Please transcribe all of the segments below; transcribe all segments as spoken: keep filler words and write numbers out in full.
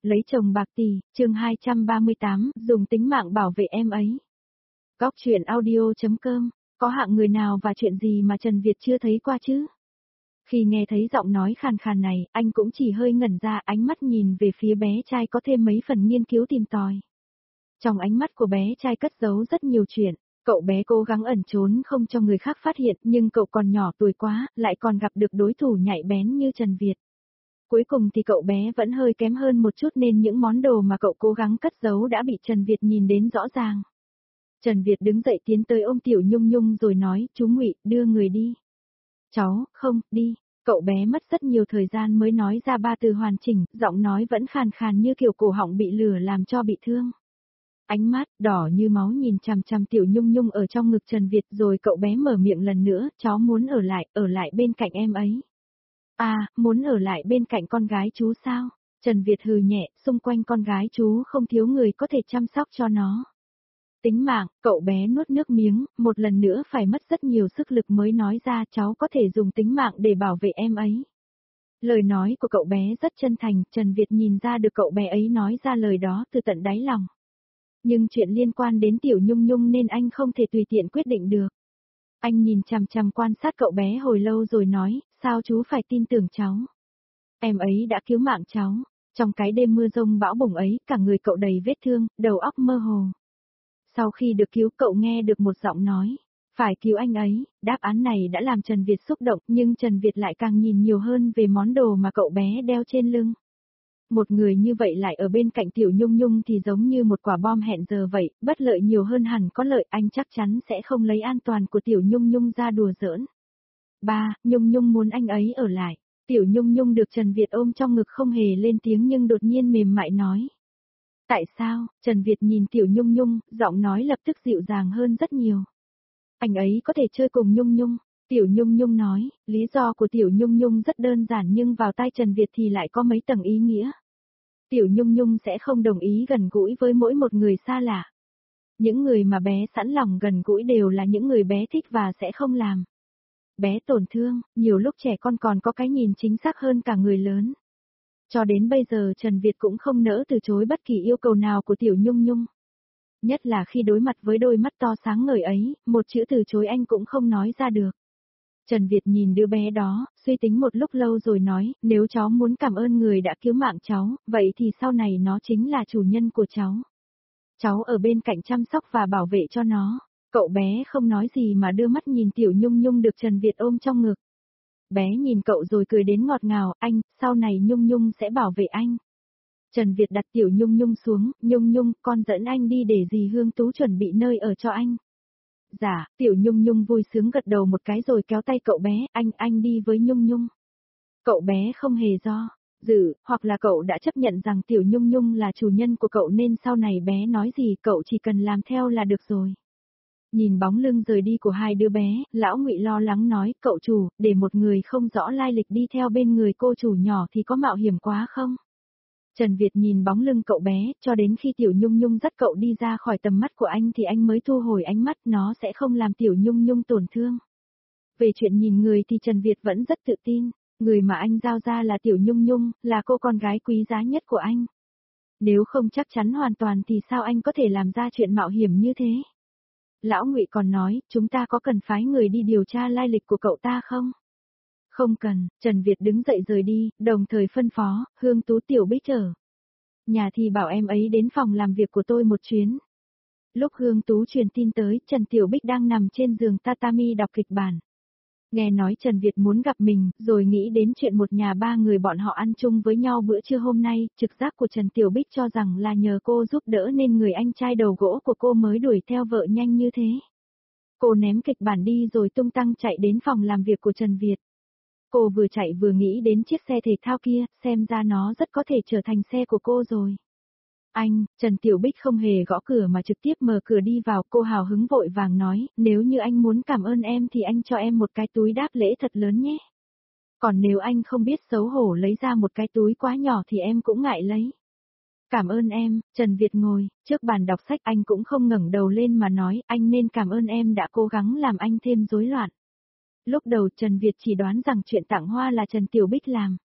Lấy chồng bạc tỷ, chương hai trăm ba mươi tám, dùng tính mạng bảo vệ em ấy. Góc truyện audio.com, có hạng người nào và chuyện gì mà Trần Việt chưa thấy qua chứ? Khi nghe thấy giọng nói khàn khàn này, anh cũng chỉ hơi ngẩn ra, ánh mắt nhìn về phía bé trai có thêm mấy phần nghiên cứu tìm tòi. Trong ánh mắt của bé trai cất giấu rất nhiều chuyện, cậu bé cố gắng ẩn trốn không cho người khác phát hiện, nhưng cậu còn nhỏ tuổi quá, lại còn gặp được đối thủ nhạy bén như Trần Việt. Cuối cùng thì cậu bé vẫn hơi kém hơn một chút nên những món đồ mà cậu cố gắng cất giấu đã bị Trần Việt nhìn đến rõ ràng. Trần Việt đứng dậy tiến tới ôm Tiểu Nhung Nhung rồi nói, chú Ngụy, đưa người đi. Cháu, không, đi. Cậu bé mất rất nhiều thời gian mới nói ra ba từ hoàn chỉnh, giọng nói vẫn khàn khàn như kiểu cổ họng bị lửa làm cho bị thương. Ánh mắt đỏ như máu nhìn chằm chằm Tiểu Nhung Nhung ở trong ngực Trần Việt rồi cậu bé mở miệng lần nữa, cháu muốn ở lại, ở lại bên cạnh em ấy. À, muốn ở lại bên cạnh con gái chú sao? Trần Việt hừ nhẹ, xung quanh con gái chú không thiếu người có thể chăm sóc cho nó. Tính mạng, cậu bé nuốt nước miếng, một lần nữa phải mất rất nhiều sức lực mới nói ra cháu có thể dùng tính mạng để bảo vệ em ấy. Lời nói của cậu bé rất chân thành, Trần Việt nhìn ra được cậu bé ấy nói ra lời đó từ tận đáy lòng. Nhưng chuyện liên quan đến Tiểu Nhung Nhung nên anh không thể tùy tiện quyết định được. Anh nhìn chằm chằm quan sát cậu bé hồi lâu rồi nói, sao chú phải tin tưởng cháu? Em ấy đã cứu mạng cháu. Trong cái đêm mưa rông bão bùng ấy, cả người cậu đầy vết thương, đầu óc mơ hồ. Sau khi được cứu cậu nghe được một giọng nói, phải cứu anh ấy, đáp án này đã làm Trần Việt xúc động nhưng Trần Việt lại càng nhìn nhiều hơn về món đồ mà cậu bé đeo trên lưng. Một người như vậy lại ở bên cạnh Tiểu Nhung Nhung thì giống như một quả bom hẹn giờ vậy, bất lợi nhiều hơn hẳn có lợi, anh chắc chắn sẽ không lấy an toàn của Tiểu Nhung Nhung ra đùa giỡn. Ba, Nhung Nhung muốn anh ấy ở lại. Tiểu Nhung Nhung được Trần Việt ôm trong ngực không hề lên tiếng nhưng đột nhiên mềm mại nói. Tại sao? Trần Việt nhìn Tiểu Nhung Nhung, giọng nói lập tức dịu dàng hơn rất nhiều. Anh ấy có thể chơi cùng Nhung Nhung. Tiểu Nhung Nhung nói, lý do của Tiểu Nhung Nhung rất đơn giản nhưng vào tai Trần Việt thì lại có mấy tầng ý nghĩa. Tiểu Nhung Nhung sẽ không đồng ý gần gũi với mỗi một người xa lạ. Những người mà bé sẵn lòng gần gũi đều là những người bé thích và sẽ không làm bé tổn thương, nhiều lúc trẻ con còn có cái nhìn chính xác hơn cả người lớn. Cho đến bây giờ Trần Việt cũng không nỡ từ chối bất kỳ yêu cầu nào của Tiểu Nhung Nhung. Nhất là khi đối mặt với đôi mắt to sáng ngời ấy, một chữ từ chối anh cũng không nói ra được. Trần Việt nhìn đứa bé đó, suy tính một lúc lâu rồi nói, nếu cháu muốn cảm ơn người đã cứu mạng cháu, vậy thì sau này nó chính là chủ nhân của cháu. Cháu ở bên cạnh chăm sóc và bảo vệ cho nó. Cậu bé không nói gì mà đưa mắt nhìn Tiểu Nhung Nhung được Trần Việt ôm trong ngực. Bé nhìn cậu rồi cười đến ngọt ngào, anh, sau này Nhung Nhung sẽ bảo vệ anh. Trần Việt đặt Tiểu Nhung Nhung xuống, Nhung Nhung, con dẫn anh đi để dì Hương Tú chuẩn bị nơi ở cho anh. Dạ, Tiểu Nhung Nhung vui sướng gật đầu một cái rồi kéo tay cậu bé, anh, anh đi với Nhung Nhung. Cậu bé không hề do dự, hoặc là cậu đã chấp nhận rằng Tiểu Nhung Nhung là chủ nhân của cậu nên sau này bé nói gì cậu chỉ cần làm theo là được rồi. Nhìn bóng lưng rời đi của hai đứa bé, lão Ngụy lo lắng nói, cậu chủ, để một người không rõ lai lịch đi theo bên người cô chủ nhỏ thì có mạo hiểm quá không? Trần Việt nhìn bóng lưng cậu bé, cho đến khi Tiểu Nhung Nhung dắt cậu đi ra khỏi tầm mắt của anh thì anh mới thu hồi ánh mắt, nó sẽ không làm Tiểu Nhung Nhung tổn thương. Về chuyện nhìn người thì Trần Việt vẫn rất tự tin, người mà anh giao ra là Tiểu Nhung Nhung, là cô con gái quý giá nhất của anh. Nếu không chắc chắn hoàn toàn thì sao anh có thể làm ra chuyện mạo hiểm như thế? Lão Ngụy còn nói, chúng ta có cần phái người đi điều tra lai lịch của cậu ta không? Không cần, Trần Việt đứng dậy rời đi, đồng thời phân phó, Hương Tú Tiểu Bích ở nhà thì bảo em ấy đến phòng làm việc của tôi một chuyến. Lúc Hương Tú truyền tin tới, Trần Tiểu Bích đang nằm trên giường tatami đọc kịch bản. Nghe nói Trần Việt muốn gặp mình, rồi nghĩ đến chuyện một nhà ba người bọn họ ăn chung với nhau bữa trưa hôm nay, trực giác của Trần Tiểu Bích cho rằng là nhờ cô giúp đỡ nên người anh trai đầu gỗ của cô mới đuổi theo vợ nhanh như thế. Cô ném kịch bản đi rồi tung tăng chạy đến phòng làm việc của Trần Việt. Cô vừa chạy vừa nghĩ đến chiếc xe thể thao kia, xem ra nó rất có thể trở thành xe của cô rồi. Anh, Trần Tiểu Bích không hề gõ cửa mà trực tiếp mở cửa đi vào, cô hào hứng vội vàng nói, nếu như anh muốn cảm ơn em thì anh cho em một cái túi đáp lễ thật lớn nhé. Còn nếu anh không biết xấu hổ lấy ra một cái túi quá nhỏ thì em cũng ngại lấy. Cảm ơn em, Trần Việt ngồi, trước bàn đọc sách anh cũng không ngẩng đầu lên mà nói, anh nên cảm ơn em đã cố gắng làm anh thêm rối loạn. Lúc đầu Trần Việt chỉ đoán rằng chuyện tặng hoa là Trần Tiểu Bích làm.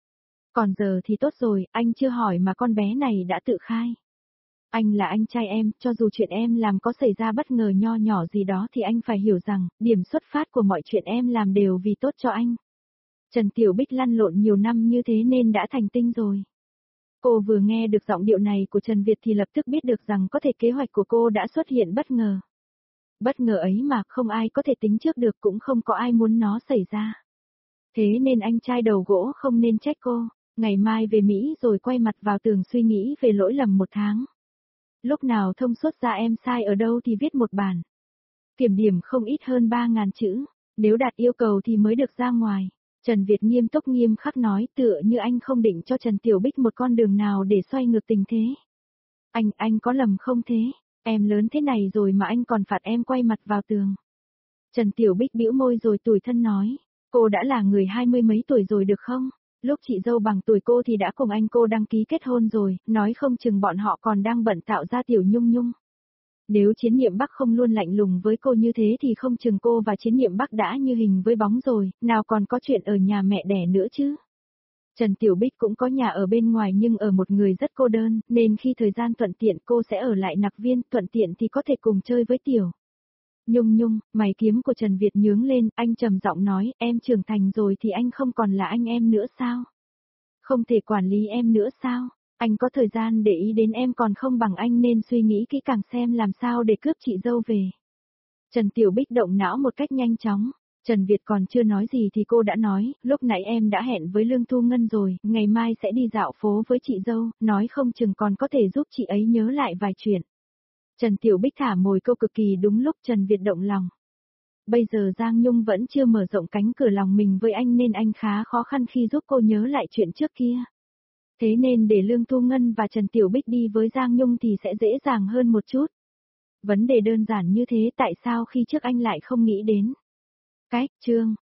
Còn giờ thì tốt rồi, anh chưa hỏi mà con bé này đã tự khai. Anh là anh trai em, cho dù chuyện em làm có xảy ra bất ngờ nho nhỏ gì đó thì anh phải hiểu rằng, điểm xuất phát của mọi chuyện em làm đều vì tốt cho anh. Trần Tiểu Bích lăn lộn nhiều năm như thế nên đã thành tinh rồi. Cô vừa nghe được giọng điệu này của Trần Việt thì lập tức biết được rằng có thể kế hoạch của cô đã xuất hiện bất ngờ. Bất ngờ ấy mà không ai có thể tính trước được, cũng không có ai muốn nó xảy ra. Thế nên anh trai đầu gỗ không nên trách cô, ngày mai về Mỹ rồi quay mặt vào tường suy nghĩ về lỗi lầm một tháng. Lúc nào thông suốt ra em sai ở đâu thì viết một bản. Kiểm điểm không ít hơn ba ngàn chữ, nếu đạt yêu cầu thì mới được ra ngoài. Trần Việt nghiêm túc nghiêm khắc nói, tựa như anh không định cho Trần Tiểu Bích một con đường nào để xoay ngược tình thế. Anh, anh có lầm không thế? Em lớn thế này rồi mà anh còn phạt em quay mặt vào tường. Trần Tiểu Bích bĩu môi rồi tủi thân nói, cô đã là người hai mươi mấy tuổi rồi được không? Lúc chị dâu bằng tuổi cô thì đã cùng anh cô đăng ký kết hôn rồi, nói không chừng bọn họ còn đang bận tạo ra Tiểu Nhung Nhung. Nếu Chiến Niệm Bắc không luôn lạnh lùng với cô như thế thì không chừng cô và Chiến Niệm Bắc đã như hình với bóng rồi, nào còn có chuyện ở nhà mẹ đẻ nữa chứ. Trần Tiểu Bích cũng có nhà ở bên ngoài nhưng ở một người rất cô đơn, nên khi thời gian thuận tiện cô sẽ ở lại Nặc Viên, thuận tiện thì có thể cùng chơi với Tiểu Nhung Nhung. Mày kiếm của Trần Việt nhướng lên, anh trầm giọng nói, em trưởng thành rồi thì anh không còn là anh em nữa sao? Không thể quản lý em nữa sao? Anh có thời gian để ý đến em còn không bằng anh nên suy nghĩ kỹ càng xem làm sao để cướp chị dâu về. Trần Tiểu Bích động não một cách nhanh chóng. Trần Việt còn chưa nói gì thì cô đã nói, lúc nãy em đã hẹn với Lương Thu Ngân rồi, ngày mai sẽ đi dạo phố với chị dâu, nói không chừng còn có thể giúp chị ấy nhớ lại vài chuyện. Trần Tiểu Bích thả mồi câu cực kỳ đúng lúc Trần Việt động lòng. Bây giờ Giang Nhung vẫn chưa mở rộng cánh cửa lòng mình với anh nên anh khá khó khăn khi giúp cô nhớ lại chuyện trước kia. Thế nên để Lương Thu Ngân và Trần Tiểu Bích đi với Giang Nhung thì sẽ dễ dàng hơn một chút. Vấn đề đơn giản như thế tại sao khi trước anh lại không nghĩ đến? Cách, chương